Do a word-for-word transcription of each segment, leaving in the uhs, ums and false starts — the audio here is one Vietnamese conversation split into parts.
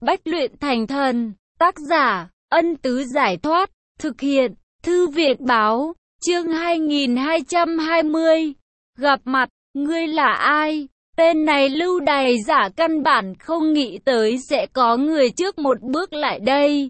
Bách luyện thành thần. Tác giả, Ân Tứ Giải Thoát. Thực hiện, Thư viện Báo. Chương hai nghìn hai trăm hai mươi. Gặp mặt, ngươi là ai? Tên này lưu đày giả căn bản không nghĩ tới sẽ có người trước một bước lại đây.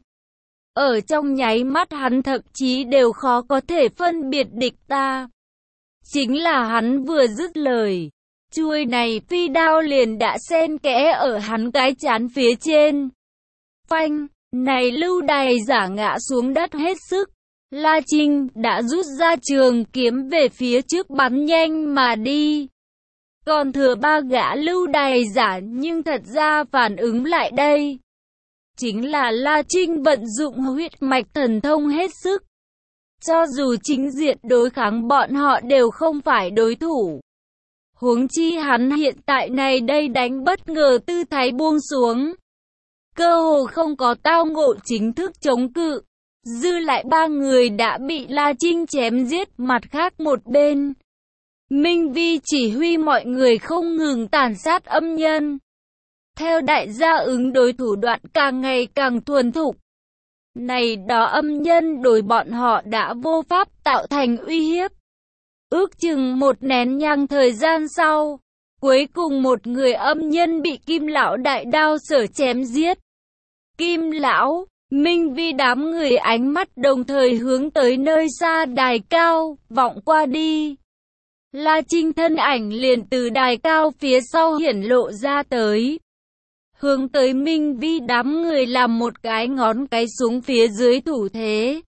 Ở trong nháy mắt hắn thậm chí đều khó có thể phân biệt địch ta. Chính là hắn vừa dứt lời, chuôi này phi đao liền đã xen kẽ ở hắn cái trán phía trên. Phanh, này lưu đày giả ngã xuống đất hết sức. La Trinh đã rút ra trường kiếm về phía trước bắn nhanh mà đi. Còn thừa ba gã lưu đày giả nhưng thật ra phản ứng lại đây. Chính là La Trinh vận dụng huyết mạch thần thông hết sức. Cho dù chính diện đối kháng bọn họ đều không phải đối thủ. Huống chi hắn hiện tại này đây đánh bất ngờ tư thái buông xuống. Cơ hồ không có tao ngộ chính thức chống cự. Dư lại ba người đã bị La Trinh chém giết, mặt khác một bên. Minh Vi chỉ huy mọi người không ngừng tàn sát âm nhân. Theo đại gia ứng đối thủ đoạn càng ngày càng thuần thục. Này đó âm nhân đối bọn họ đã vô pháp tạo thành uy hiếp. Ước chừng một nén nhang thời gian sau, cuối cùng một người âm nhân bị Kim Lão đại đao sở chém giết. Kim Lão, Minh Vi đám người ánh mắt đồng thời hướng tới nơi xa đài cao, vọng qua đi. La Trinh thân ảnh liền từ đài cao phía sau hiển lộ ra tới. Hướng tới Minh Vi đám người làm một cái ngón cái xuống phía dưới thủ thế.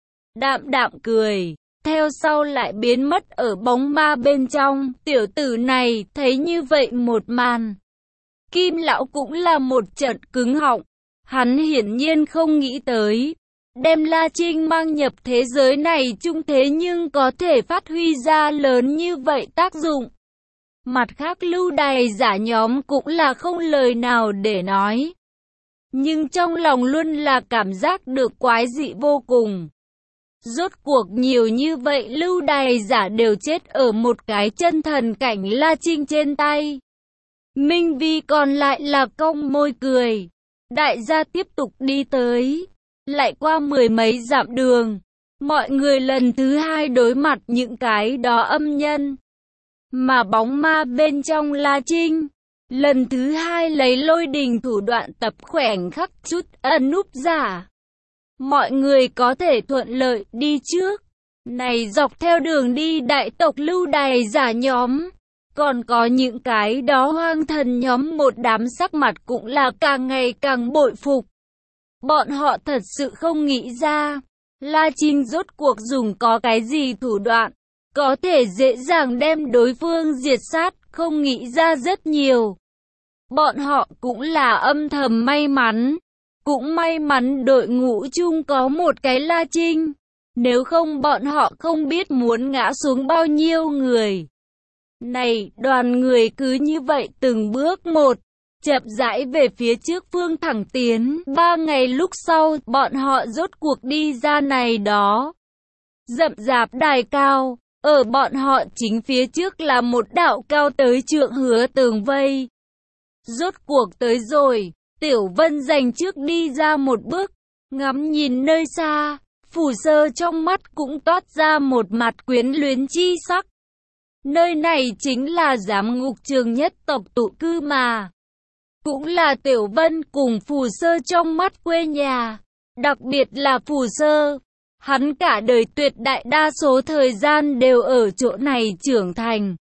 Đạm đạm cười, theo sau lại biến mất ở bóng ma bên trong. Tiểu tử này thấy như vậy một màn. Kim Lão cũng là một trận cứng họng. Hắn hiển nhiên không nghĩ tới. Đem La Trinh mang nhập thế giới này chung thế nhưng có thể phát huy ra lớn như vậy tác dụng. Mặt khác lưu đày giả nhóm cũng là không lời nào để nói. Nhưng trong lòng luôn là cảm giác được quái dị vô cùng. Rốt cuộc nhiều như vậy lưu đày giả đều chết ở một cái chân thần cảnh La Trinh trên tay. Minh Vi còn lại là cong môi cười. Đại gia tiếp tục đi tới. Lại qua mười mấy dặm đường. Mọi người lần thứ hai đối mặt những cái đó âm nhân. Mà bóng ma bên trong La Trinh, lần thứ hai lấy lôi đình thủ đoạn tập khoảnh khắc chút ẩn núp giả. Mọi người có thể thuận lợi đi trước. Này dọc theo đường đi đại tộc lưu đày giả nhóm, còn có những cái đó hoang thần nhóm một đám sắc mặt cũng là càng ngày càng bội phục. Bọn họ thật sự không nghĩ ra, La Trinh rốt cuộc dùng có cái gì thủ đoạn. Có thể dễ dàng đem đối phương diệt sát, không nghĩ ra rất nhiều. Bọn họ cũng là âm thầm may mắn. Cũng may mắn đội ngũ chung có một cái La Trinh. Nếu không bọn họ không biết muốn ngã xuống bao nhiêu người. Này, đoàn người cứ như vậy từng bước một, chậm rãi về phía trước phương thẳng tiến. Ba ngày lúc sau, bọn họ rốt cuộc đi ra này đó. Rậm rạp đài cao. Ở bọn họ chính phía trước là một đạo cao tới trượng hứa tường vây. Rốt cuộc tới rồi, Tiểu Vân dành trước đi ra một bước, ngắm nhìn nơi xa, Phù Sơ trong mắt cũng toát ra một mặt quyến luyến chi sắc. Nơi này chính là giám ngục trường nhất tộc tụ cư mà. Cũng là Tiểu Vân cùng Phù Sơ trong mắt quê nhà, đặc biệt là Phù Sơ. Hắn cả đời tuyệt đại đa số thời gian đều ở chỗ này trưởng thành.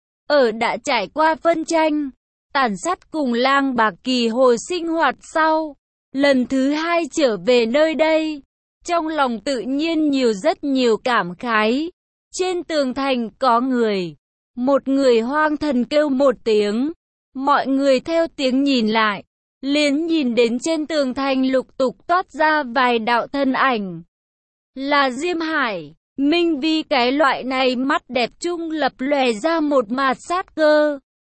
Ở đã trải qua phân tranh, tàn sát cùng lang bạc kỳ hồi sinh hoạt sau. Lần thứ hai trở về nơi đây. Trong lòng tự nhiên nhiều rất nhiều cảm khái. Trên tường thành có người. Một người hoang thần kêu một tiếng. Mọi người theo tiếng nhìn lại. Liền nhìn đến trên tường thành lục tục toát ra vài đạo thân ảnh. Là Diêm Hải, Minh Vi cái loại này mắt đẹp trung lập lòe ra một mạt sát cơ.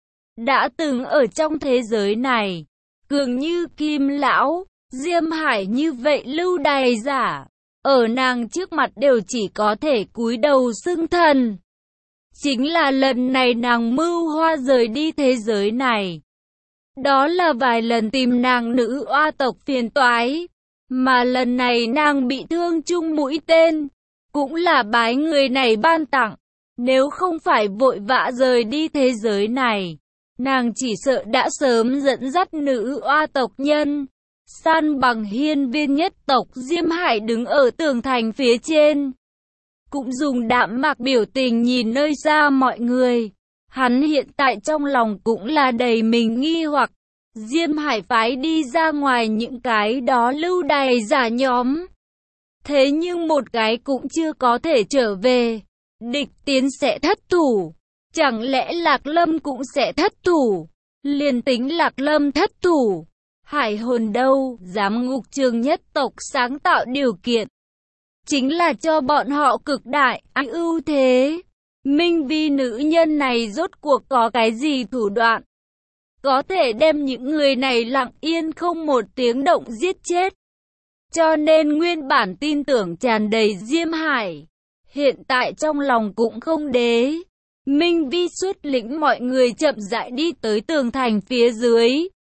Đã từng ở trong thế giới này, cường như Kim Lão, Diêm Hải như vậy lưu đày giả. Ở nàng trước mặt đều chỉ có thể cúi đầu xưng thần. Chính là lần này nàng mưu hoa rời đi thế giới này. Đó là vài lần tìm nàng nữ oa tộc phiền toái, mà lần này nàng bị thương chung mũi tên, cũng là bái người này ban tặng. Nếu không phải vội vã rời đi thế giới này, nàng chỉ sợ đã sớm dẫn dắt nữ oa tộc nhân, san bằng hiên viên nhất tộc. Diêm Hải đứng ở tường thành phía trên, cũng dùng đạm mạc biểu tình nhìn nơi xa mọi người. Hắn hiện tại trong lòng cũng là đầy mình nghi hoặc. Diêm Hải phái đi ra ngoài những cái đó lưu đày giả nhóm, thế nhưng một cái cũng chưa có thể trở về. Địch tiến sẽ thất thủ, chẳng lẽ Lạc Lâm cũng sẽ thất thủ? Liền tính Lạc Lâm thất thủ, Hải Hồn đâu? Giám ngục trường nhất tộc sáng tạo điều kiện, chính là cho bọn họ cực đại ưu thế. Minh Vi nữ nhân này rốt cuộc có cái gì thủ đoạn, có thể đem những người này lặng yên không một tiếng động giết chết? Cho nên nguyên bản tin tưởng tràn đầy Diêm Hải, hiện tại trong lòng cũng không đế. Minh Vi xuất lĩnh mọi người chậm rãi đi tới tường thành phía dưới.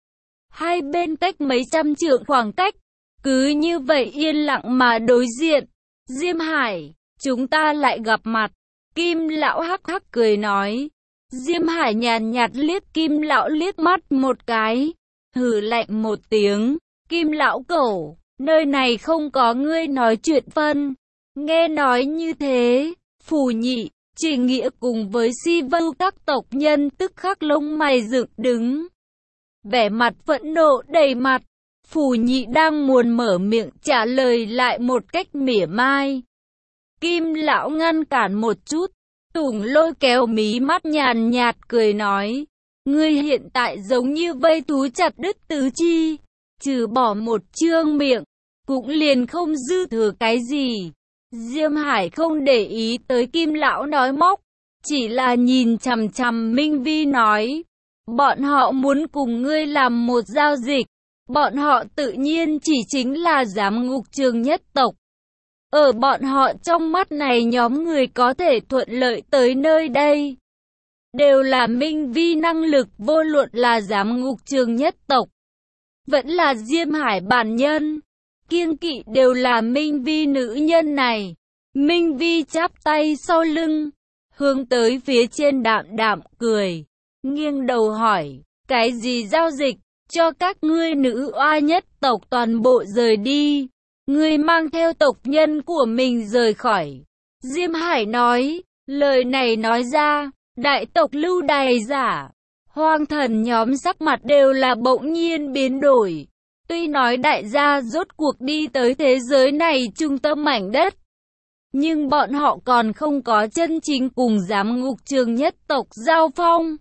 Hai bên cách mấy trăm trượng khoảng cách, cứ như vậy yên lặng mà đối diện. Diêm Hải, chúng ta lại gặp mặt. Kim lão hắc hắc cười nói. Diêm Hải nhàn nhạt liếc Kim lão liếc mắt một cái, hừ lạnh một tiếng. Kim lão cẩu, nơi này không có ngươi nói chuyện phân. Nghe nói như thế, Phù Nhị, Trình Nghĩa cùng với Si Vưu các tộc nhân tức khắc lông mày dựng đứng, vẻ mặt phẫn nộ đầy mặt. Phù Nhị đang muốn mở miệng trả lời lại một cách mỉa mai. Kim lão ngăn cản một chút, Tùng Lôi kéo mí mắt nhàn nhạt cười nói, ngươi hiện tại giống như vây thú chặt đứt tứ chi, trừ bỏ một trương miệng, cũng liền không dư thừa cái gì. Diêm Hải không để ý tới Kim lão nói móc, chỉ là nhìn chằm chằm Minh Vi nói, bọn họ muốn cùng ngươi làm một giao dịch, bọn họ tự nhiên chỉ chính là giám ngục trường nhất tộc. Ở bọn họ trong mắt này nhóm người có thể thuận lợi tới nơi đây, đều là Minh Vi năng lực, vô luận là giám ngục trường nhất tộc, vẫn là Diêm Hải bản nhân, kiêng kỵ đều là Minh Vi nữ nhân này. Minh Vi chắp tay sau lưng, hướng tới phía trên đạm đạm cười, nghiêng đầu hỏi, cái gì giao dịch, cho các ngươi nữ oa nhất tộc toàn bộ rời đi, ngươi mang theo tộc nhân của mình rời khỏi. Diêm Hải nói, lời này nói ra, đại tộc lưu đày giả, hoang thần nhóm sắc mặt đều là bỗng nhiên biến đổi. Tuy nói đại gia rốt cuộc đi tới thế giới này trung tâm mảnh đất, nhưng bọn họ còn không có chân chính cùng giám ngục trường nhất tộc giao phong.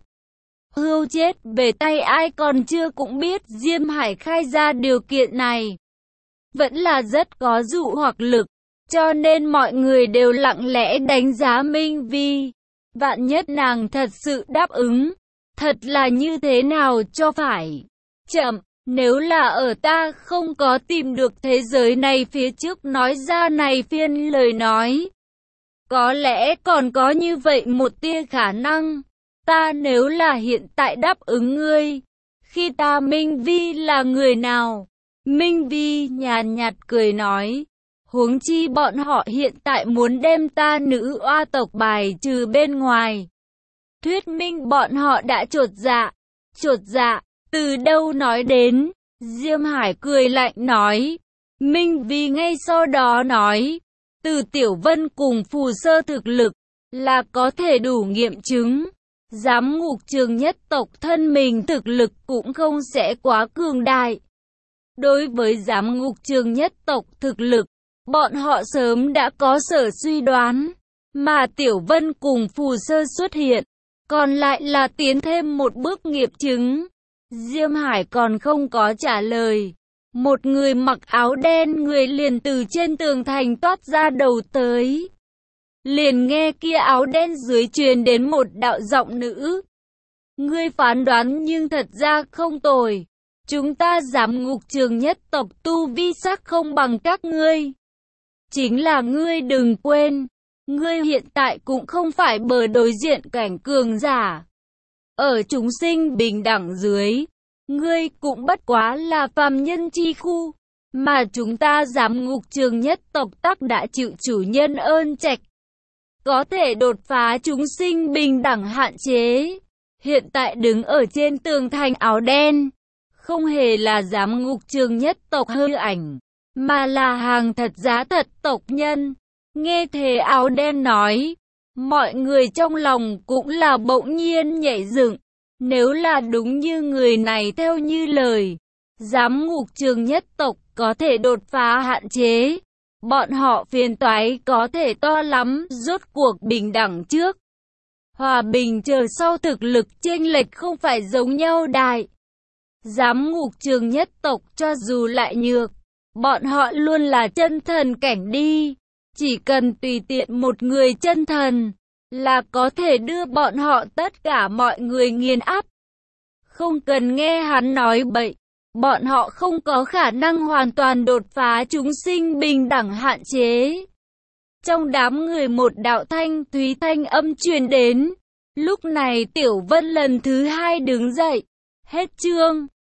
Hưu chết về tay ai còn chưa cũng biết. Diêm Hải khai ra điều kiện này vẫn là rất có dụ hoặc lực, cho nên mọi người đều lặng lẽ đánh giá Minh Vi. Vạn nhất nàng thật sự đáp ứng, thật là như thế nào cho phải. Chậm, nếu là ở ta không có tìm được thế giới này phía trước nói ra này phiên lời nói, có lẽ còn có như vậy một tia khả năng. Ta nếu là hiện tại đáp ứng ngươi, khi ta Minh Vi là người nào? Minh Vi nhàn nhạt cười nói, huống chi bọn họ hiện tại muốn đem ta nữ oa tộc bài trừ bên ngoài. Thuyết minh bọn họ đã chột dạ. Chột dạ, từ đâu nói đến? Diêm Hải cười lạnh nói. Minh Vi ngay sau đó nói, từ Tiểu Vân cùng Phù Sơ thực lực là có thể đủ nghiệm chứng. Giám ngục trường nhất tộc thân mình thực lực cũng không sẽ quá cường đại. Đối với giám ngục trường nhất tộc thực lực, bọn họ sớm đã có sở suy đoán, mà Tiểu Vân cùng Phù Sơ xuất hiện, còn lại là tiến thêm một bước nghiệm chứng. Diêm Hải còn không có trả lời, một người mặc áo đen người liền từ trên tường thành toát ra đầu tới. Liền nghe kia áo đen dưới truyền đến một đạo giọng nữ. Ngươi phán đoán nhưng thật ra không tồi. Chúng ta giám ngục trường nhất tộc tu vi sắc không bằng các ngươi. Chính là ngươi đừng quên, ngươi hiện tại cũng không phải bờ đối diện cảnh cường giả. Ở chúng sinh bình đẳng dưới, ngươi cũng bất quá là phàm nhân chi khu, mà chúng ta giám ngục trường nhất tộc tắc đã chịu chủ nhân ơn trạch, có thể đột phá chúng sinh bình đẳng hạn chế. Hiện tại đứng ở trên tường thành áo đen, không hề là giám ngục trường nhất tộc hư ảnh, mà là hàng thật giá thật tộc nhân. Nghe thế áo đen nói, mọi người trong lòng cũng là bỗng nhiên nhảy dựng. Nếu là đúng như người này theo như lời, giám ngục trường nhất tộc có thể đột phá hạn chế, bọn họ phiền toái có thể to lắm. Rốt cuộc bình đẳng trước hòa bình chờ sau, thực lực chênh lệch không phải giống nhau đại. Giám ngục trường nhất tộc cho dù lại nhược, bọn họ luôn là chân thần cảnh đi. Chỉ cần tùy tiện một người chân thần là có thể đưa bọn họ tất cả mọi người nghiền áp. Không cần nghe hắn nói bậy, bọn họ không có khả năng hoàn toàn đột phá chúng sinh bình đẳng hạn chế. Trong đám người một đạo thanh thúy thanh âm truyền đến. Lúc này Tiểu Vân lần thứ hai đứng dậy. Hết chương.